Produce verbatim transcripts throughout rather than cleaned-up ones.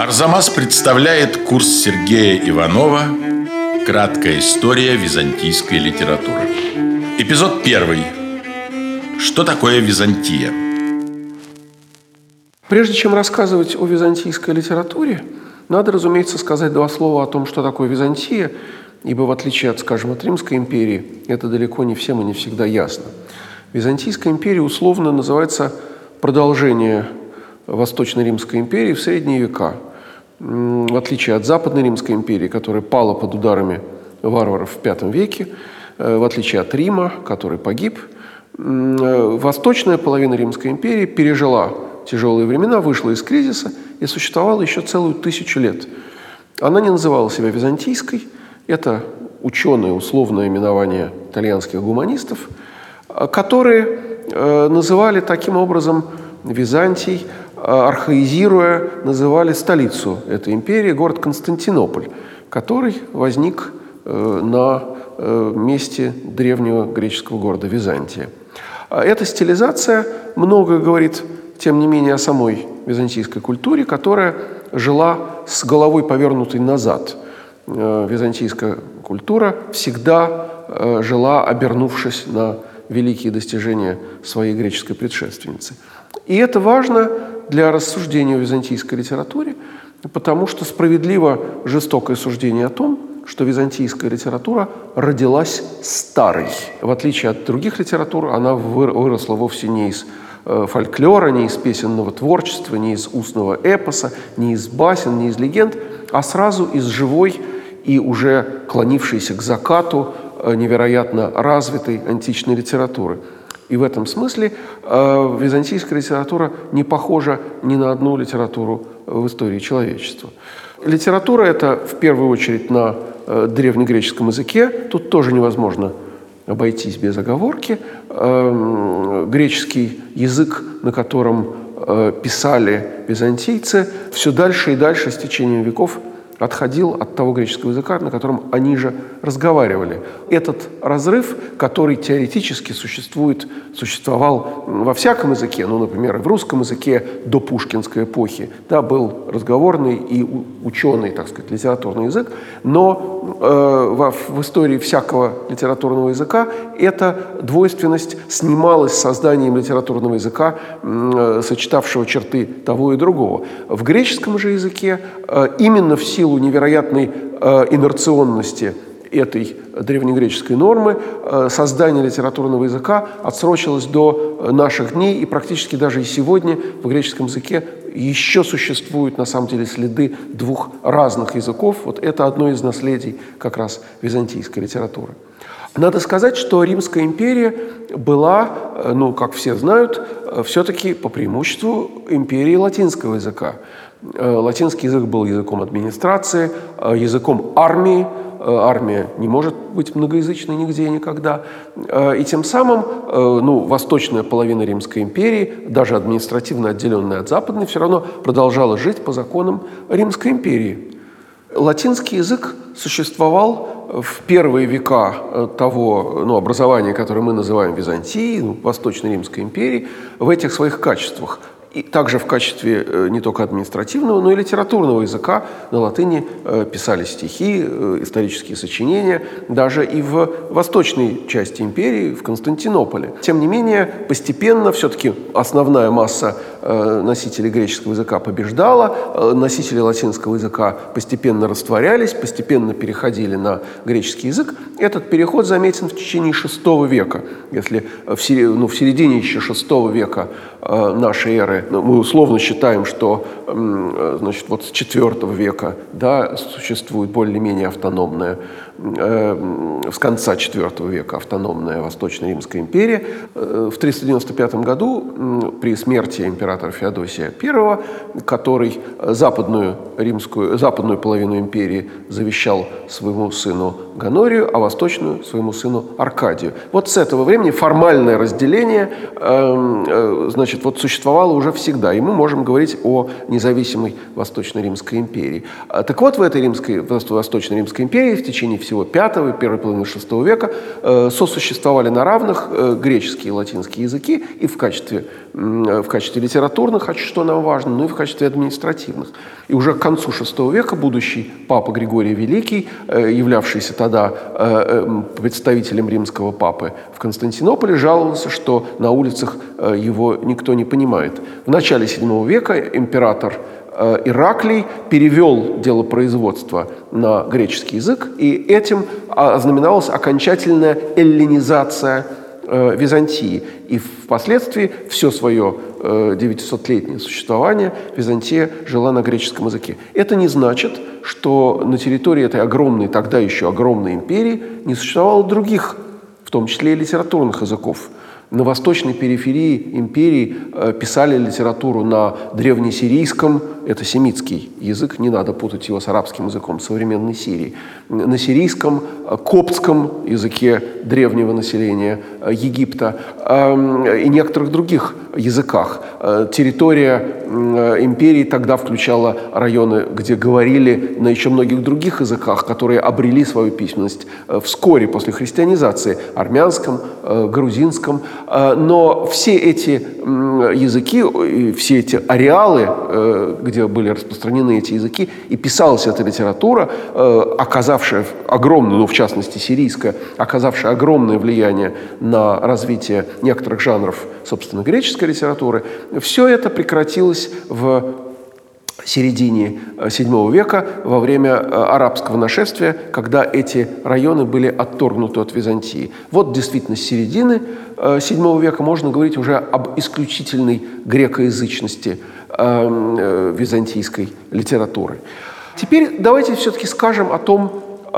Арзамас представляет курс Сергея Иванова «Краткая история византийской литературы». Эпизод первый. Что такое Византия? Прежде чем рассказывать о византийской литературе, надо, разумеется, сказать два слова о том, что такое Византия, ибо в отличие от, скажем, от Римской империи, это далеко не всем и не всегда ясно. Византийская империя условно называется продолжение Восточной Римской империи в средние века. В отличие от Западной Римской империи, которая пала под ударами варваров в пятом веке, в отличие от Рима, который погиб, восточная половина Римской империи пережила тяжелые времена, вышла из кризиса и существовала еще целую тысячу лет. Она не называла себя византийской. Это ученое условное именование итальянских гуманистов, которые называли таким образом Византий, архаизируя, называли столицу этой империи, город Константинополь, который возник на месте древнего греческого города Византия. Эта стилизация многое говорит, тем не менее, о самой византийской культуре, которая жила с головой повернутой назад. Византийская культура всегда жила, обернувшись на великие достижения своей греческой предшественницы. И это важно для рассуждения о византийской литературе, потому что справедливо жестокое суждение о том, что византийская литература родилась старой. В отличие от других литератур, она выросла вовсе не из фольклора, не из песенного творчества, не из устного эпоса, не из басен, не из легенд, а сразу из живой и уже клонившейся к закату невероятно развитой античной литературы. И в этом смысле э, византийская литература не похожа ни на одну литературу в истории человечества. Литература эта в первую очередь на э, древнегреческом языке. Тут тоже невозможно обойтись без оговорки. Э, греческий язык, на котором э, писали византийцы, все дальше и дальше с течением веков отходил от того греческого языка, на котором они же разговаривали. Этот разрыв, который теоретически существует, существовал во всяком языке, ну, например, в русском языке до пушкинской эпохи, да, был разговорный и ученый, так сказать, литературный язык, но э, в, в истории всякого литературного языка эта двойственность снималась созданием литературного языка, э, сочетавшего черты того и другого. В греческом же языке э, именно в силу невероятной э, инерционности этой древнегреческой нормы э, создание литературного языка отсрочилось до наших дней, и практически даже и сегодня в греческом языке еще существуют на самом деле следы двух разных языков. Вот это одно из наследий как раз византийской литературы. Надо сказать, что Римская империя была, ну, как все знают, все-таки по преимуществу империей латинского языка. Латинский язык был языком администрации, языком армии. Армия не может быть многоязычной нигде и никогда. И тем самым, ну, восточная половина Римской империи, даже административно отделенная от западной, все равно продолжала жить по законам Римской империи. Латинский язык существовал в первые века того, ну, образования, которое мы называем Византией, ну, Восточной Римской империи, в этих своих качествах. И также в качестве не только административного, но и литературного языка на латыни писали стихи, исторические сочинения, даже и в восточной части империи, в Константинополе. Тем не менее, постепенно все-таки основная масса носителей греческого языка побеждала, носители латинского языка постепенно растворялись, постепенно переходили на греческий язык. Этот переход заметен в течение шестого века. Если в середине, ну, в середине еще шестого века нашей эры мы условно считаем, что, значит, вот с четвёртого века, да, существует более-менее автономная, э, с конца четвёртого века автономная Восточная Римская империя. В триста девяносто пятом году при смерти императора Феодосия Первого, который западную, римскую, западную половину империи завещал своему сыну Гонорию, а восточную своему сыну Аркадию. Вот с этого времени формальное разделение, э, э, значит, значит, вот существовало уже всегда, и мы можем говорить о независимой Восточно-Римской империи. Так вот, в этой римской, Восточно-Римской империи в течение всего пятого, первой половины шестого века сосуществовали на равных греческие и латинские языки и в качестве, в качестве литературных, что нам важно, но и в качестве административных. И уже к концу шестого века будущий папа Григорий Великий, являвшийся тогда представителем римского папы в Константинополе, жаловался, что на улицах его никто не понимает. В начале седьмого века император Ираклий перевел дело производства на греческий язык, и этим ознаменовалась окончательная эллинизация Византии. И впоследствии все свое девятисотлетнее существование Византия жила на греческом языке. Это не значит, что на территории этой огромной, тогда еще огромной империи не существовало других, в том числе и литературных языков. На восточной периферии империи писали литературу на древнесирийском, это семитский язык, не надо путать его с арабским языком современной Сирии, на сирийском, коптском языке древнего населения Египта и некоторых других языках. Территория империи тогда включала районы, где говорили на еще многих других языках, которые обрели свою письменность вскоре после христианизации, армянском, грузинском. Но все эти языки, все эти ареалы, где были распространены эти языки, и писалась эта литература, оказавшая огромное, ну, в частности, сирийская, оказавшая огромное влияние на развитие некоторых жанров, собственно, греческой литературы, все это прекратилось в середине седьмого века во время арабского нашествия, когда эти районы были отторгнуты от Византии. Вот действительно с середины седьмого века можно говорить уже об исключительной грекоязычности византийской литературы. Теперь давайте все-таки скажем о том,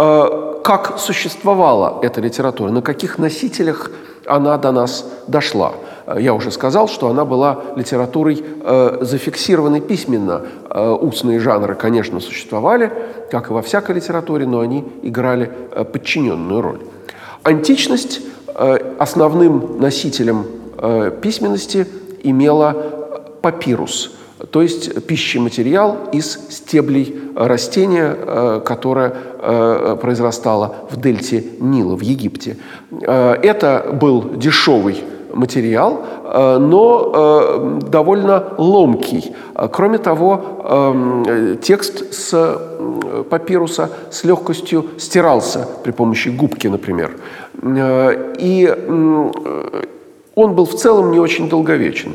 как существовала эта литература, на каких носителях она до нас дошла. Я уже сказал, что она была литературой э, зафиксированной письменно. Э, устные жанры, конечно, существовали, как и во всякой литературе, но они играли э, подчиненную роль. Античность э, основным носителем э, письменности имела папирус, то есть пищематериал из стеблей растения, э, которое э, произрастало в дельте Нила в Египте. Э, это был дешевый материал, но довольно ломкий. Кроме того, текст с папируса с легкостью стирался при помощи губки, например. И он был в целом не очень долговечен.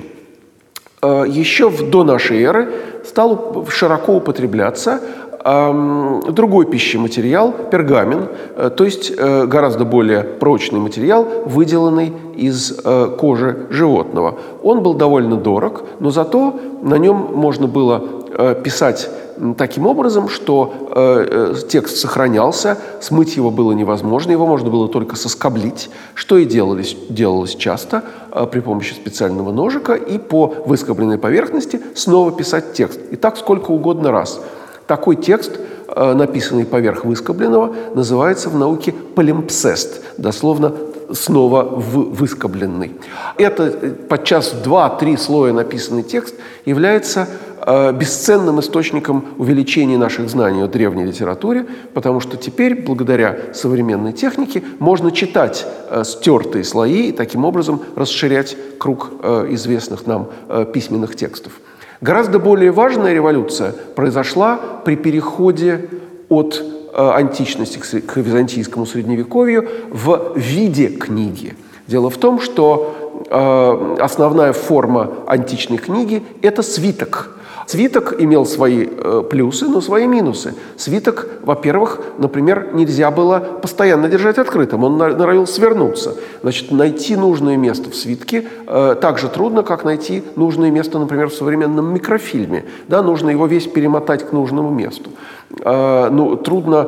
Еще до нашей эры стал широко употребляться другой пищематериал, пергамент, то есть гораздо более прочный материал, выделанный из кожи животного. Он был довольно дорог, но зато на нем можно было писать таким образом, что текст сохранялся, смыть его было невозможно, его можно было только соскоблить, что и делалось, делалось часто при помощи специального ножика, и по выскобленной поверхности снова писать текст. И так сколько угодно раз. Такой текст, написанный поверх выскобленного, называется в науке полимпсест, дословно снова в выскобленный. Это подчас в два-три слоя написанный текст является бесценным источником увеличения наших знаний о древней литературе, потому что теперь, благодаря современной технике, можно читать стертые слои и таким образом расширять круг известных нам письменных текстов. Гораздо более важная революция произошла при переходе от античности к византийскому средневековью в виде книги. Дело в том, что основная форма античной книги – это свиток. Свиток имел свои э, плюсы, но свои минусы. Свиток, во-первых, например, нельзя было постоянно держать открытым, он норовил свернуться. Значит, найти нужное место в свитке э, так же трудно, как найти нужное место, например, в современном микрофильме. Да, нужно его весь перемотать к нужному месту. Э, ну, трудно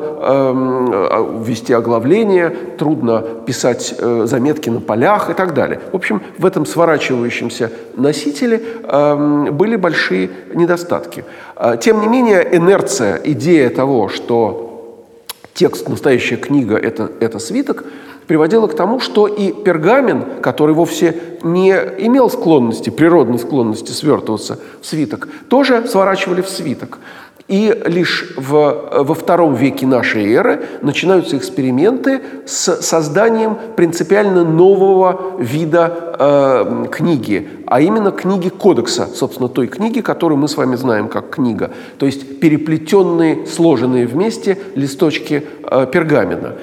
э, ввести оглавление, трудно писать э, заметки на полях и так далее. В общем, в этом сворачивающемся носителе э, были большие недостатки. недостатки. Тем не менее, инерция, идея того, что текст, настоящая книга – это, это свиток, приводило к тому, что и пергамент, который вовсе не имел склонности, природной склонности свертываться в свиток, тоже сворачивали в свиток. И лишь в, во втором веке нашей эры начинаются эксперименты с созданием принципиально нового вида э, книги, а именно книги кодекса, собственно, той книги, которую мы с вами знаем как книга, то есть переплетенные, сложенные вместе листочки э, пергамента.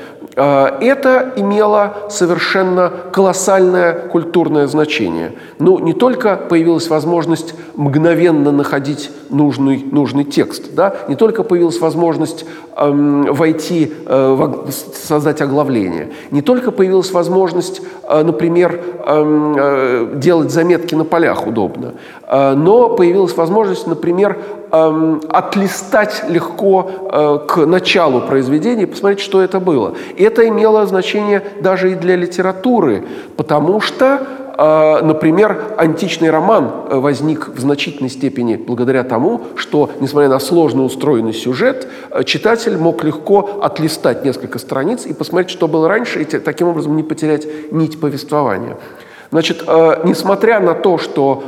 Это имело совершенно колоссальное культурное значение. Ну, не только появилась возможность мгновенно находить нужный, нужный текст, да? Не только появилась возможность эм, войти, э, в, создать оглавление, не только появилась возможность, э, например, э, э, делать заметки на полях удобно, э, но появилась возможность, например, э, отлистать легко э, к началу произведения и посмотреть, что это было. Это имело значение даже и для литературы, потому что, э, например, античный роман возник в значительной степени благодаря тому, что, несмотря на сложно устроенный сюжет, читатель мог легко отлистать несколько страниц и посмотреть, что было раньше, и таким образом не потерять нить повествования. Значит, э, несмотря на то, что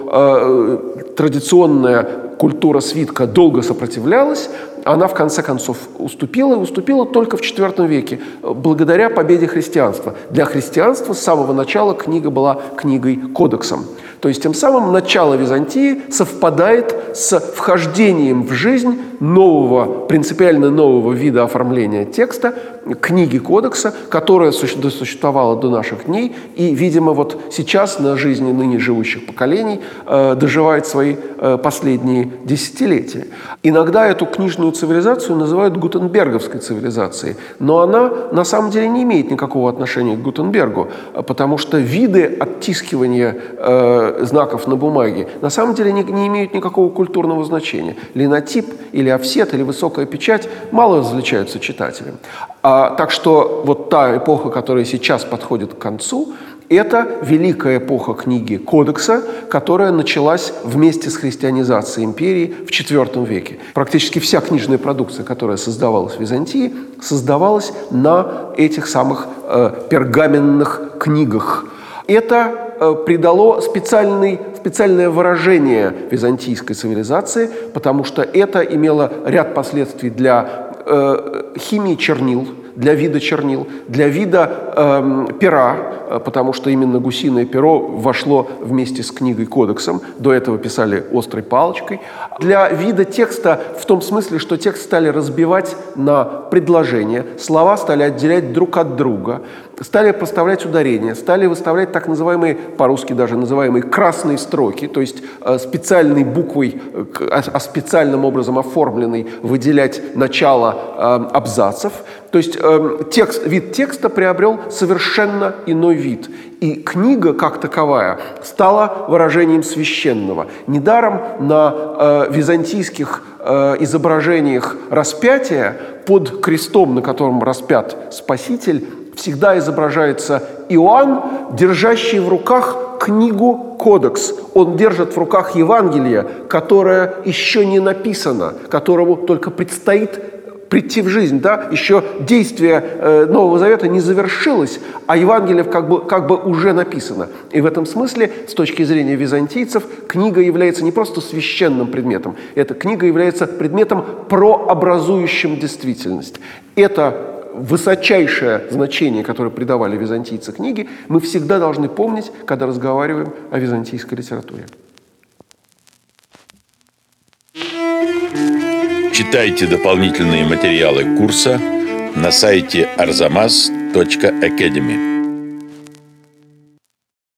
э, традиционная культура свитка долго сопротивлялась, она в конце концов уступила, и уступила только в четвёртом веке, благодаря победе христианства. Для христианства с самого начала книга была книгой-кодексом. То есть тем самым начало Византии совпадает с вхождением в жизнь нового, принципиально нового вида оформления текста, книги-кодекса, которая существовала до наших дней и, видимо, вот сейчас на жизни ныне живущих поколений э, доживает свои э, последние десятилетия. Иногда эту книжную цивилизацию называют гутенберговской цивилизацией, но она на самом деле не имеет никакого отношения к Гутенбергу, потому что виды оттискивания э, знаков на бумаге на самом деле не, не имеют никакого культурного значения. Линотип или офсет или высокая печать мало различаются читателям. А, так что вот та эпоха, которая сейчас подходит к концу, это великая эпоха книги Кодекса, которая началась вместе с христианизацией империи в четвёртом веке. Практически вся книжная продукция, которая создавалась в Византии, создавалась на этих самых э, пергаменных книгах. Это э, придало специальный, специальное выражение византийской цивилизации, потому что это имело ряд последствий для э, химии чернил, для вида чернил, для вида э, пера, потому что именно гусиное перо вошло вместе с книгой-кодексом. До этого писали острой палочкой. Для вида текста в том смысле, что текст стали разбивать на предложения, слова стали отделять друг от друга, стали поставлять ударения, стали выставлять так называемые, по-русски даже называемые красные строки, то есть э, специальной буквой, э, а специальным образом оформленной, выделять начало э, абзацев. То есть э, текст, вид текста приобрел совершенно иной вид. И книга, как таковая, стала выражением священного. Недаром на э, византийских э, изображениях распятия под крестом, на котором распят Спаситель, всегда изображается Иоанн, держащий в руках книгу «Кодекс». Он держит в руках Евангелие, которое еще не написано, которому только предстоит прийти в жизнь, да, еще действие э, Нового Завета не завершилось, а Евангелие как бы, как бы уже написано. И в этом смысле, с точки зрения византийцев, книга является не просто священным предметом, эта книга является предметом, прообразующим действительность. Это высочайшее значение, которое придавали византийцы книге, мы всегда должны помнить, когда разговариваем о византийской литературе. Читайте дополнительные материалы курса на сайте арзамас точка академи.